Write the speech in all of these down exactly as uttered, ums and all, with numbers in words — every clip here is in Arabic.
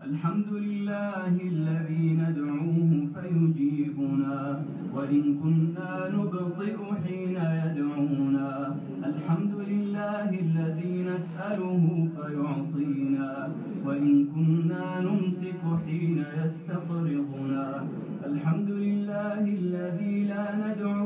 الحمد لله الذي ندعوه فيجيبنا وإن كنا نبطئ حين يدعونا. الحمد لله الذي نسأله فيعطينا وإن كنا نمسك حين يستقرضنا. الحمد لله الذي لا ندعو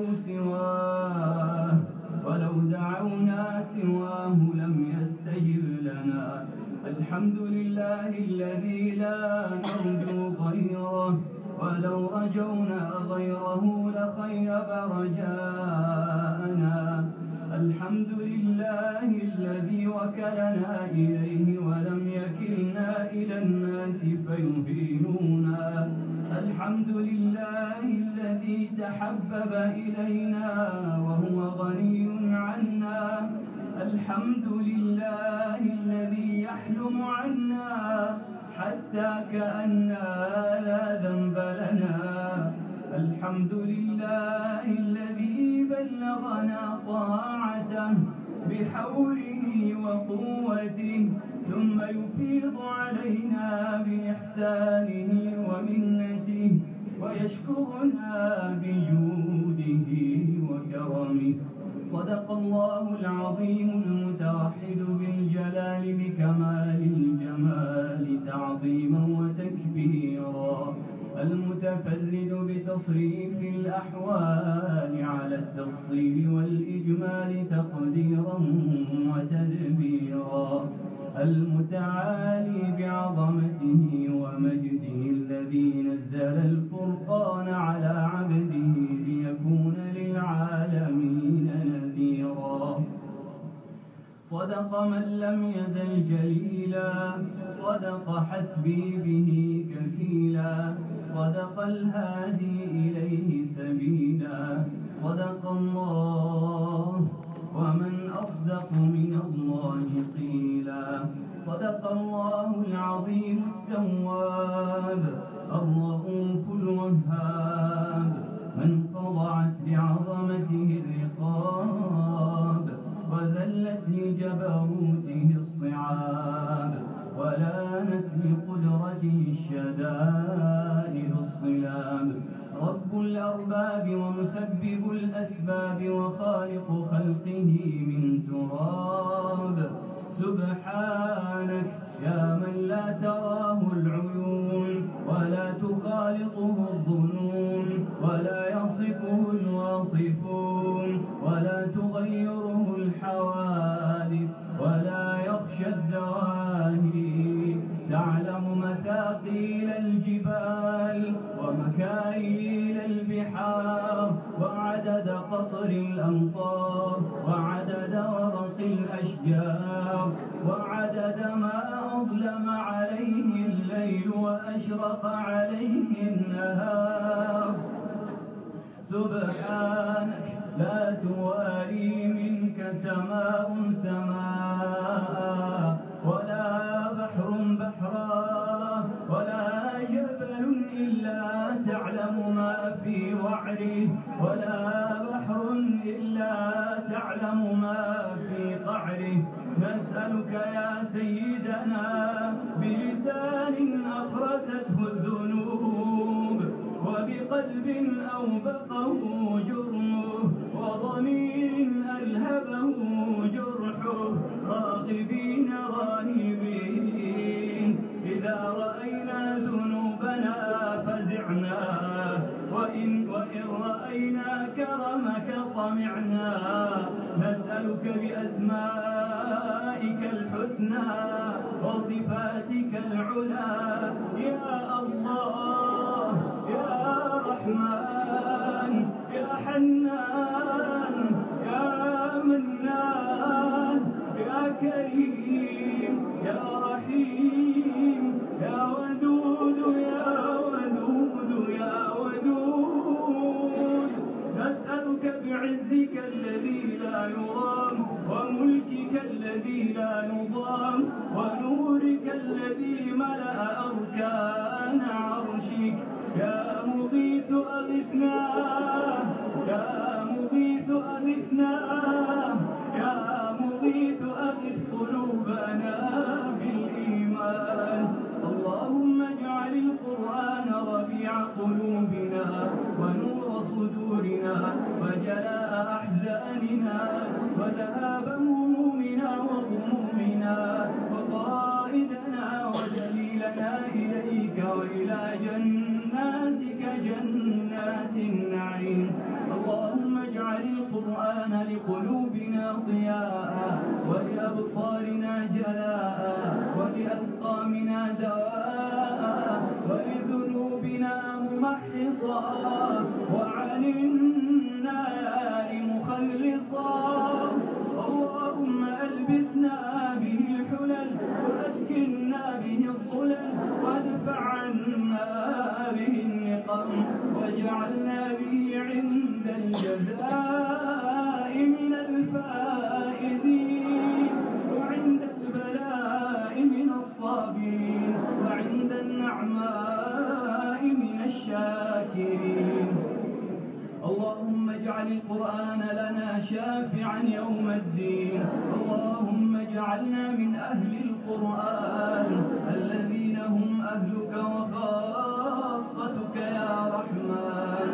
سواه ولو دعونا سواه لم يستجب لنا. الحمد لله الذي لا نرجو غيره ولو رجونا غيره لخيب رجاءنا. الحمد لله الذي وكلنا إليه ولم يكلنا إلى الناس فيهينونا. الحمد لله الذي تحبب إلينا وهو غني عنا. الحمد لله الذي يحلم عنا حتى كأننا لا ذنب لنا. الحمد لله الذي بلغنا طاعته بحوله وقوته ثم يفيض علينا بإحسانه ومنته ويشكرنا بجوده وكرمه. صدق الله العظيم المتوحد بالجلال بكمال الجمال تعظيما وتكبيرا، المتفرد بتصريف الأحوال على التفصيل والإجمال تقديرا وتدبيرا، المتعالي بعظمته ومجده الذي نزل الفرقان على عبده ليكون للعالمين نذيرا. صدق من لم يزل جليلا، صدق حسبي به كفيلا، صدق الهادي إليه سبيلا. صدق الله ومن أصدق من الله قيلا. صدق الله العظيم التواب الرؤوف الوهاب، من خضعت لعظمته الرقاب وذلت لجبروته الصعاب ولانت لقدرته الشدائد الصلاب. رب الأرباب ومسبب الأسباب وخالق خلقه من تراب. سبحانك يا من لا تراه العيون ولا تخالطه الظنون ولا يصفه الواصفون ولا تغيره الحوادث ولا يخشى الدواهي. تعلم مثاقيل الجبال ومكاييل البحار وعدد قطر الأمطار وعدد ورق الأشجار وعدد ما أظلم عليه الليل وأشرق عليه النهار. سبحانك لا تواري منك سماء سماء ولا بحر بحرا ولا جبل إلا تعلم ما في وعره ولا بحر إلا تعلم ما في قعره. نسألك يا سيدنا بلسان أخرسته الذنوب وبقلب أوبقه جرمه وضمير ألهبه جرحه، راغبين راهبين إذا رأينا ذنوبنا فزعنا وإن, وإن رأينا كرمك طمعنا. نسألك بأسمائك الحسنى وصفاتك العلى يا الله يا رحمن يا حنان يا منان يا كريم يا رحيم يا ودود يا ودود يا ودود. نسألك بعزك الذي لا يرام وملكك الذي لا يضام ونورك الذي ملأ أركان عرشك. يا مغيث أغثنا يا رضوانك وإلى جناتك جنات النعيم. اللهم اجعل القرآن لقلوبنا ضياء ولأبصارنا جلاء ولأسقامنا دواء ولذنوبنا ممحصا وعن النار مخلصا. اللهم ألبسنا به الحلل وأسكننا به الظلل وادفع عنا به النقم واجعلنا به عند الجزاء من الفائزين وعند البلاء من الصابرين وعند النعماء من الشاكرين. اللهم اجعل القرآن لنا شافعا يوم الدين. اللهم اجعلنا من أهل القرآن الذين هم أهلك وخاصتك يا رحمن.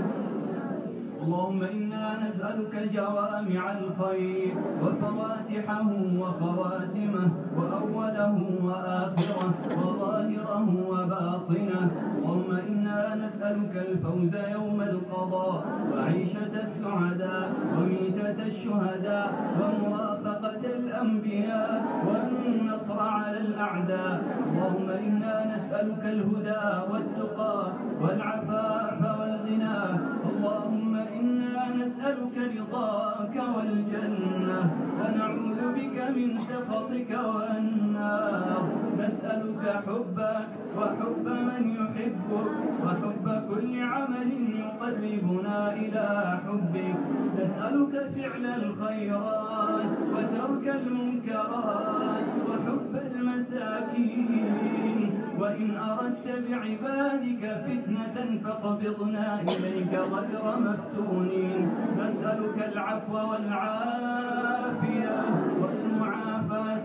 اللهم إنا نسألك جوامع الخير وفواتحه وخواتمه وأوله وآخره وظاهره وباطنه. اللهم إنا نسألك الفوز يوم القضاء وعيشة السعداء وميتة الشهداء ومرافقة الأنبياء والنصر على الأعداء. اللهم إنا نسألك الهدى والتقى والعفاف والغنى. اللهم إنا نسألك رضاك والجنة ونعوذ بك من سخطك والنار. نسألك حبك وحب من يحبك وحب كل عمل يقربنا إلى حبك. نسألك فعل الخيرات وترك المنكرات وحب المساكين. وإن أردت بعبادك فتنة فاقبضنا إليك غير مفتونين. نسألك العفو والعافية والمعافاة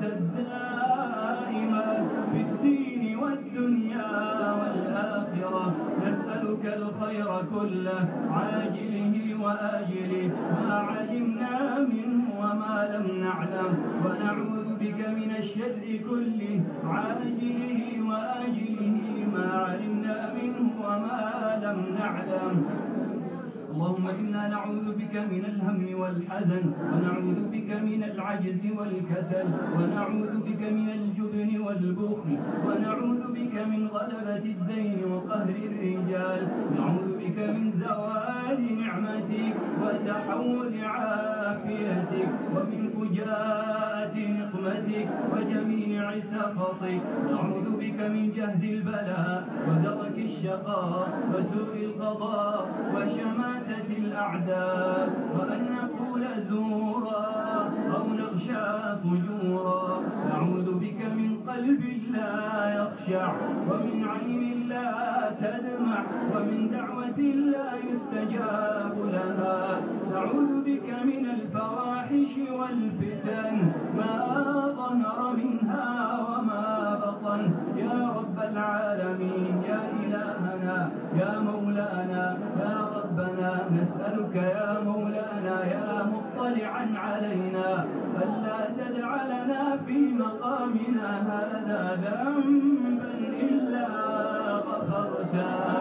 الدائمة في الدين والدنيا والآخرة. نسألك الخير كله عاجله وآجله ما علمنا منه وما لم نعلم ونعوذ بك من الشر كله عاجله وآجله ما علمنا منه وما لم نعلم. اللهم إنا نعوذ بك من الهم والحزن ونعوذ بك من العجز والكسل ونعوذ بك من الجبن والبخل ونعوذ بك من غلبة الدين وقهر الرجال. نعوذ بك من زوال نعمتك وتحول عافيتك ومن فجاءة نقمتك وجميع سخطك. نعوذ بك من جهد البلاء ودرك الشقاء وسوء القضاء وشماتة الأعداء وأن نقول زورا أو نغشى فجورا. نعوذ بك من قلب لا يخشع ومن عين لا تدمع ومن دعوة لا يستجاب لها. نعوذ بك من الفواحش والفتن ما ظهر منها وما بطن. يا رب العالمين يا إلهنا يا مولانا يا ربنا نسألك يا مولانا يا مطلعا علينا ألا تدع لنا في مقامنا هذا ذنبا إلا غفرته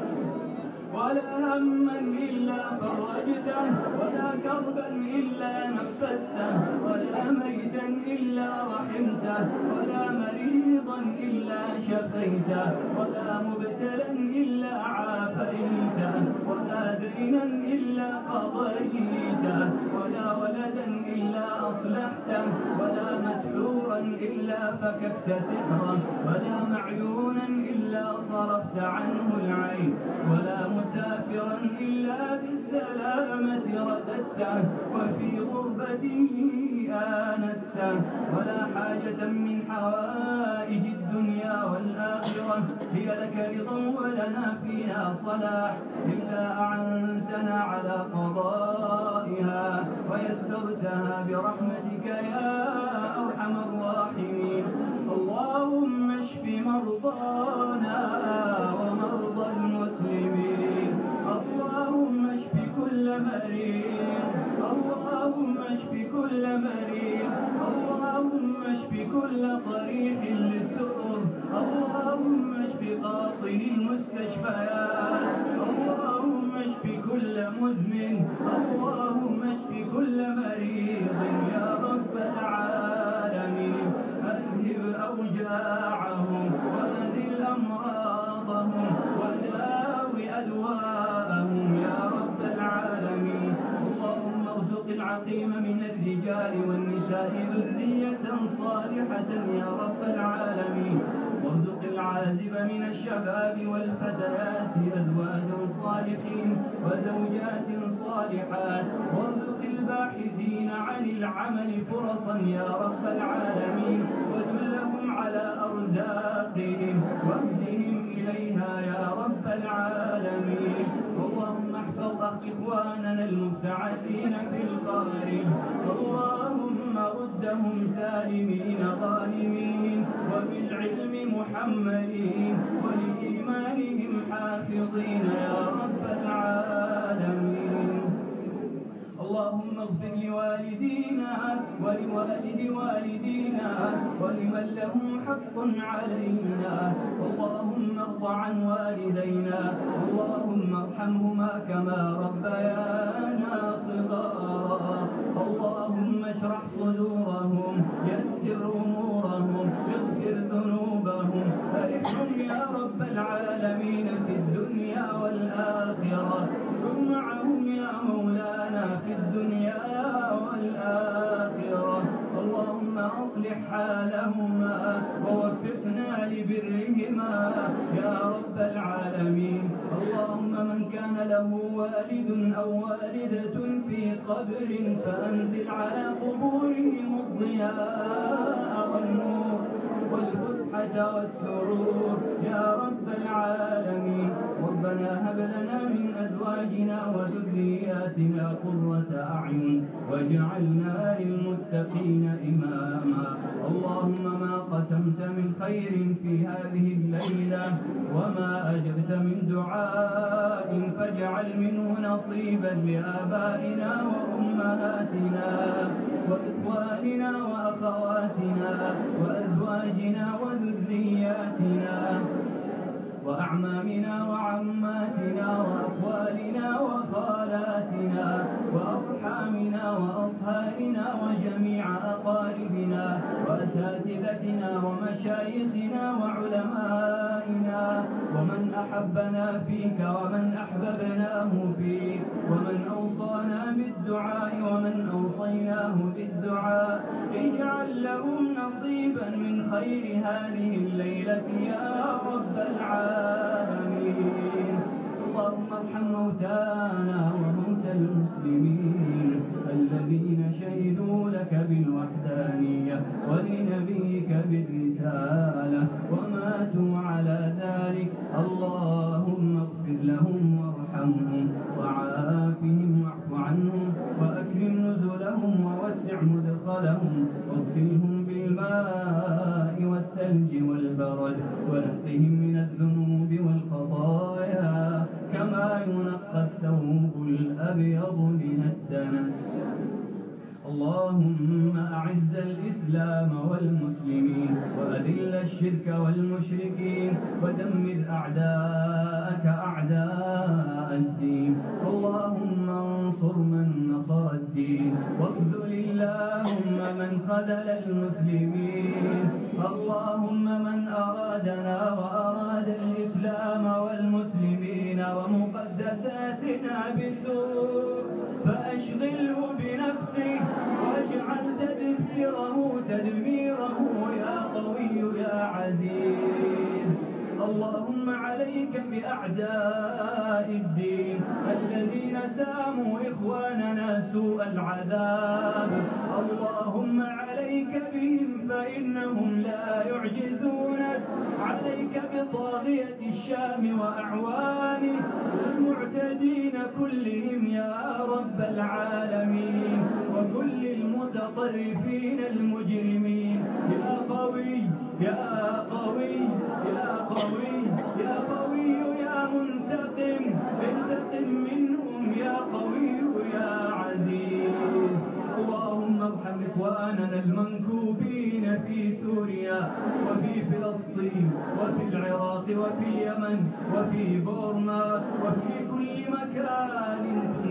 ولا هما إلا فرجته ولا كربا إلا نفسته ولا ميتا إلا رحمته ولا مريضا إلا شفيته ولا مبتلا إلا عافيته ولا دينا إلا قضيته ولا ولدا إلا أصلحته ولا مسحورا إلا فككت سحره ولا معيونا إلا صرفت عنه العين ولا مسافرا إلا بالسلامة رددته وفي غربته آنسته ولا حاجة من حوائج الدنيا والآخرة هي لك رضا ولنا فيها صلاح إلا أعنتنا على قضائها ويسرتها برحمتك يا أرحم الراحمين. اللهم اشف مرضانا ومرضى المسلمين. اللهم اشف كل مريض. اللهم اشف كل مريض. اللهم اشف كل طريح للسرور. اللهم اشف قاطع اللهم اشف كل مريض يا رب العالمين. أذهب أوجاعهم وأزل أمراضهم وداوي أدواءهم يا رب العالمين. اللهم ارزق العقيم من الرجال والنساء ذرية صالحة يا رب العالمين. وارزق العازب من الشباب والفتيات أزواجا صالحين وزوجات صالحات. وارزق الباحثين عن العمل فرصا يا رب العالمين، ودلهم على أرزاقهم واهدهم إليها يا رب العالمين. اللهم احفظ إخواننا المبتعثين في الخارج، اللهم ردهم سالمين غانمين وبالعلم محملين ولإيمانهم حافظين يا رب العالمين. اللهم اغفر لوالدينا ولوالد والدينا ولمن لهم حق علينا. اللهم ارض عن والدينا، اللهم ارحمهما كما ربيانا صغارا. اللهم اشرح صدورهم، يسر امورهم، اغفر ذنوبهم، ارحمهم يا رب العالمين في الدنيا والآخرة. كن معهم يا مولانا في الدنيا والآخرة. اللهم أصلح حالهما ووفقنا لبرهما يا رب العالمين. اللهم من كان له والد أو والدة في قبر فأنزل على قبورهم الضياء والنور والفسحة والسرور يا رب العالمين. ربنا هب لنا من أزواجنا وذرياتنا قرة أعين واجعلنا للمتقين إماما. اللهم ما قسمت من خير في هذه الليلة وما أجبت من دعاء فاجعل منه نصيبا لآبائنا وأمهاتنا وإخواننا وأخواتنا وأزواجنا وذرياتنا وأعمامنا وعماتنا وأخوالنا وخالاتنا وأرحامنا وأصهارنا وجميع أقاربنا وأساتذتنا ومشايخنا وعلمائنا ومن أحبنا فيك ومن أحببناه فيك ومن أوصانا بالدعاء ومن أوصيناه بالدعاء. اجعل لهم نصيبا من خير هذه الليلة يا رب العالمين. اللهم ارحم موتانا وموتى المسلمين الذين شهدوا لك بالوحدانية ولنبيك بالرسالة وماتوا على ذلك. اللهم اغفر لهم وارحمهم وعافهم واعف عنهم وأكرم نزلهم ووسع مدخلهم واغسلهم بالماء والثلج والبرد ونقهم من الذنوب والخطايا كما ينقى الثوب الأبيض من الدنس. اللهم أعز الإسلام والمسلمين وأذل الشرك والمشركين ودمر أعداءك أعداء الدين. اللهم انصر من نصر الدين واخذل اللهم من خذل المسلمين. اللهم من أرادنا وأراد الإسلام والمسلمين ومقدساتنا بسوء فأشغله بنفسه واجعل تدبيره تدميره يا قوي يا عزيز. اللهم عليك بأعداء الدين الذين ساموا إخواننا سوء العذاب. اللهم عليك بهم فإنهم لا يعجزونك. عليك بطاغية الشام وأعوانه المعتدين كلهم يا رب العالمين وكل المتطرفين المجرمين. يا قوي يا قوي يا قوي يا قوي يا منتقم انتقم منهم يا قوي يا عزيز. اللهم ارحم إخواننا المنكوبين في سوريا وفي فلسطين وفي العراق وفي اليمن وفي بورما وفي كل مكان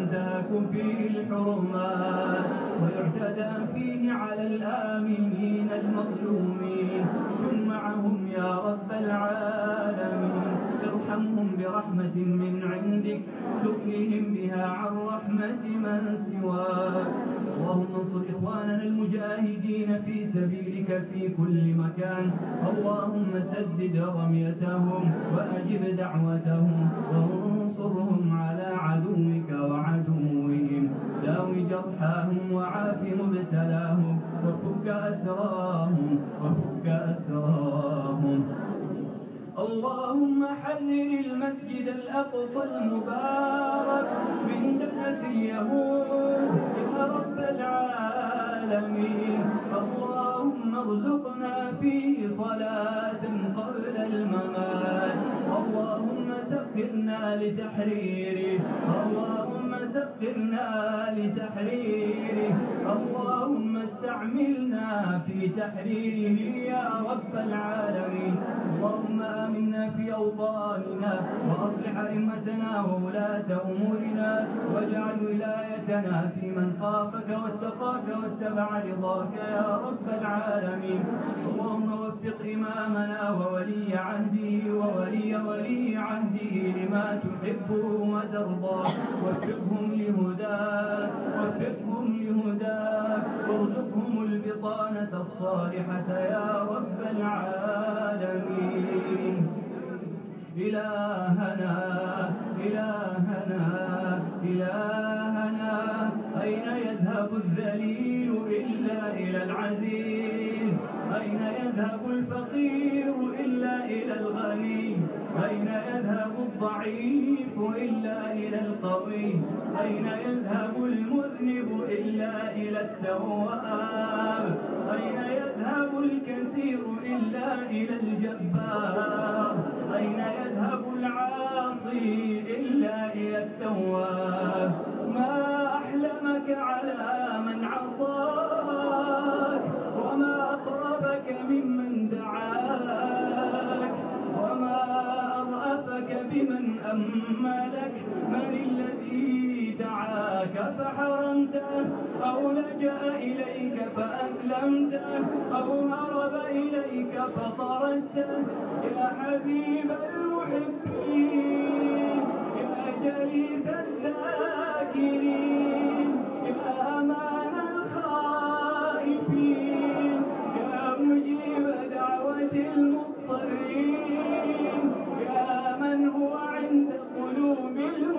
تنتهك فيه الحرمات ويعتدى فيه على الآمنين المظلومين. كن معهم يا رب العالمين، ارحمهم برحمة من عندك تغنيهم بها عن رحمة من سواك. اللهم انصر إخواننا المجاهدين في سبيلك في كل مكان. اللهم سدد رميتهم وأجب دعوتهم وانصرهم على عدوك وعدوهم. داو جرحاهم وعاف مبتلاهم وفك أسراهم وفك أسراهم. اللهم حرر المسجد الأقصى المبارك من دنس اليهود يا رب العالمين. اللهم ارزقنا فيه صلاة قبل الممات. اللهم سخرنا لتحريره، اللهم سخرنا لتحريره، اللهم استعملنا في تحريره يا رب العالمين. اللهم آمنا في أوطاننا وأصلح أئمتنا وولاة أمورنا واجعل ولايتنا في من خافك واتقاك واتبع رضاك يا رب العالمين. اللهم وفق إمامنا وولي عهده وولي ولي عهده لما تحبه وترضى. وفقهم لهداك وفقهم لهداك وارزقهم البطانة الصالحة يا رب العالمين. إلهنا إلهنا إلهنا أين يذهب الذليل إلا إلى العزيز؟ أين يذهب الفقير إلا إلى الغني؟ أين يذهب الضعيف إلا إلى القوي؟ أين يذهب المذنب إلا إلى التواب؟ أين يذهب الكثير إلا إلى الجبار؟ أين يذهب العاصي إلا إلى التواب؟ ما أحلمك على من عصاك، وما أقربك ممن دعاك، وما أرأفك بمن أملك. من الذي دعاك فحرمته، أو لجأ إليك فأسلمته، أو هرب إليك فطردته؟ يا حبيب المحبين، يا جليس الذاكرين، يا أمان الخائفين، يا مجيب دعوة المضطرين، يا من هو عند قلوب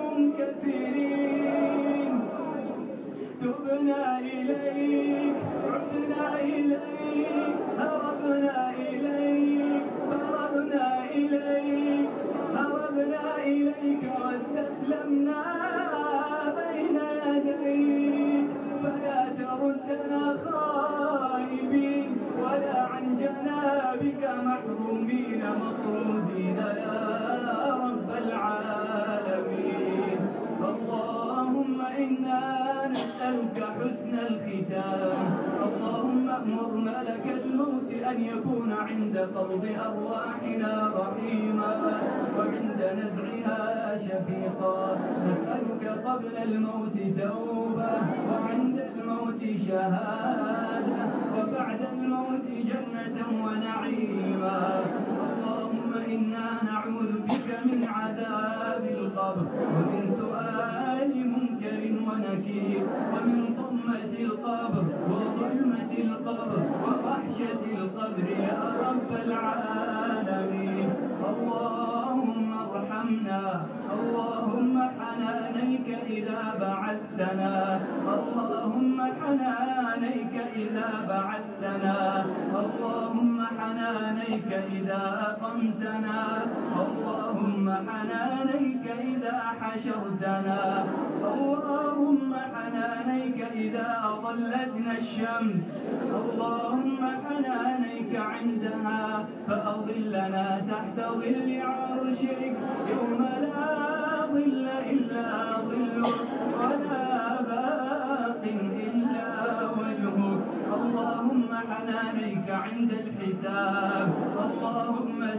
المنكسرين. تبنا إليك، عدنا إليك، هربنا إليك، فررنا إليك، هربنا إليك واستسلمنا بين يديك. فلا تردنا خائبين ولا عن جنابك محرومين مطرودين يا رب العالمين. اللهم إنا نسألك حسن الختام. اللهم أمر ملك الموت أن يكون عند قبض أرواحنا رحيما وعند نزعها شفيقا. نسألك قبل الموت توبة وعند الموت شهادة وبعد الموت جنة ونعيما. اللهم إنا نعوذ بك من عذاب القبر ومن سؤال منكر ونكير ومن ضمة القبر وظلمة القبر ووحشة القبر يا رب العالمين. اللهم ارحمنا، اللهم حنانيك إذا بعثتنا، اللهم حنانيك إذا بعثتنا، اللهم حنانيك إذا أقمتنا، اللهم حنانيك إذا حشرتنا، اللهم حنانيك إذا أضلتنا الشمس، اللهم حنانيك عندها فأظلنا تحت ظل عرشك يوم لا ظل إلا ظلك ولا باق إلا وجهك. اللهم حنانيك عند الحساب، اللهم ستر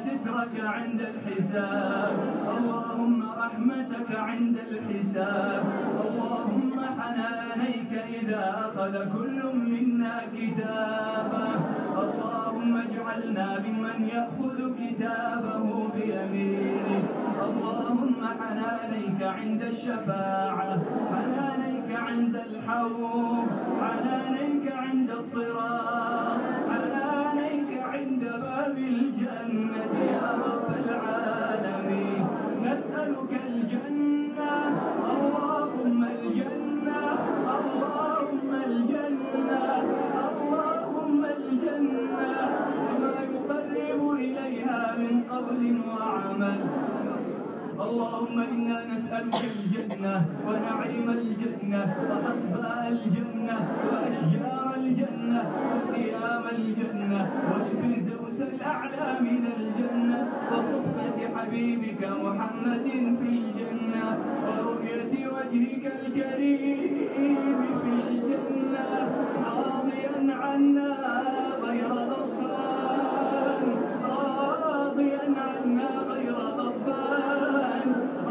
ذكرك عند الحساب، اللهم رحمتك عند الحساب، اللهم حنانيك إذا أخذ كل منا كتابه، اللهم اجعلنا ممن يأخذ كتابه بيمينه، اللهم حنانيك عند الشفاعة، حنانيك عند الحوض، حنانيك عند الصراط، حنانيك عند باب الجنة يا رب العالمين. نسألك الجنة، اللهم الجنة، اللهم الجنة، اللهم الجنة، وما يقرب إليها من قول وعمل. اللهم إنا نسألك الجنة ونعيم الجنة وحصباء الجنة وأشجار الجنة وثياب الجنة والفردوس الأعلى من الجنة وصحبة حبيبك محمد في الجنة ورؤية وجهك الكريم في الجنة راضيا عنا غير غضبان، راضيا عنا غير غضبان.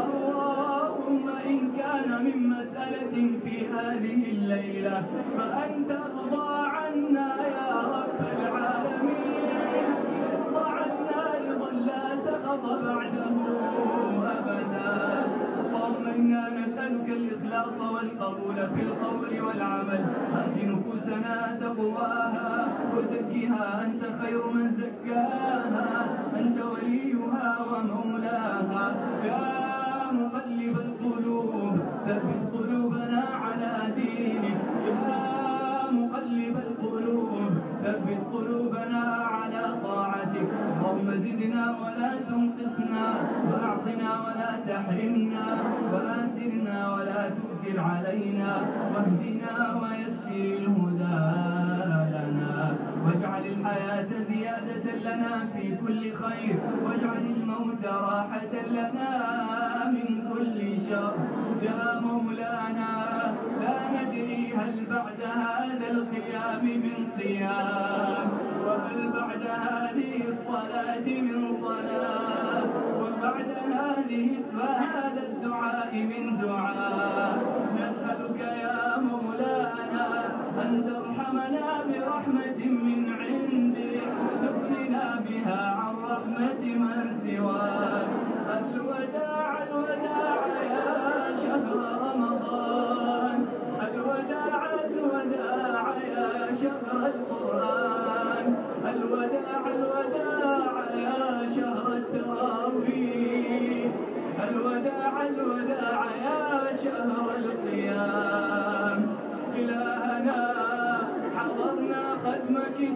اللهم إن كان من مسألة في هذه الليلة فأنت ارضى عنا يا رب العالمين، ارضى عنا رضا لا سخط بعده أبدا. اللهم إنا نسألك الإخلاص والقبول في القول والعمل، آت نفوسنا تقواها وزكها أنت خير من زكاها، أنت وليها ومولاها. يا مقلب القلوب ثبت قلوبنا على دينك، يا مقلب القلوب ثبت قلوبنا على طاعتك. اللهم زدنا ولا تنقصنا، وأعطنا ولا تحرمنا، وآثرنا ولا تؤثر علينا، واهدنا ويسر الهدى لنا، واجعل الحياة زيادة لنا في كل خير، واجعل الموت راحة لنا من كل شر. يا مولانا لا ندري هل بعد هذا القيام من قيام، وهل بعد هذه الصلاة من صلاة، وبعد هذه هذا الدعاء من دعاء. نسألك يا مولانا أن ترحمنا برحمة من عندك تغننا بها عن رحمة من سواك. الوداع الوداع يا شهر رمضان، الوداع الوداع يا شهر القرآن، الوداع الوداع يا شهر التراويح، الوداع الوداع يا شهر القيام. إلهنا حضرنا ختم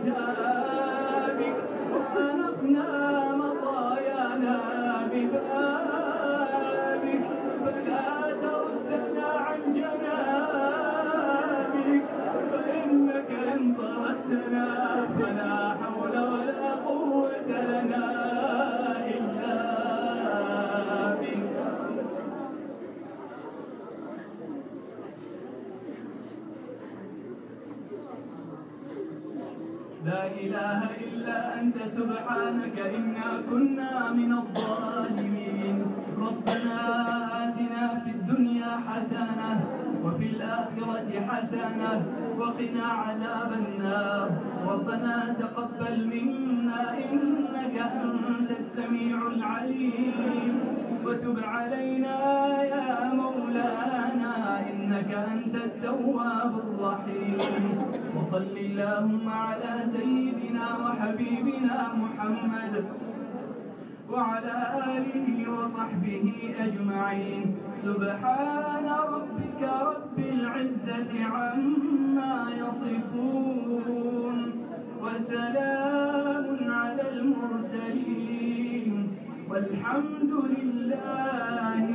كتابك وأنقنا مطايانا ببابك، فلا تردنا عن جنابك، فإنك إن طردتنا فلا حول ولا قوة لنا إلا بك. لا إله إلا أنت سبحانك إنا كنا من الظالمين. ربنا آتنا في الدنيا حسنة وفي الآخرة حسنة وقنا عذاب النار. ربنا تقبل منا إنك أنت السميع العليم، وتب علينا يا مولانا إنك أنت التواب الرحيم. وصل اللهم على سيدنا وحبيبنا محمد وعلى آله وصحبه أجمعين. سبحان ربك رب العزة عما يصفون، وسلام على المرسلين، والحمد لله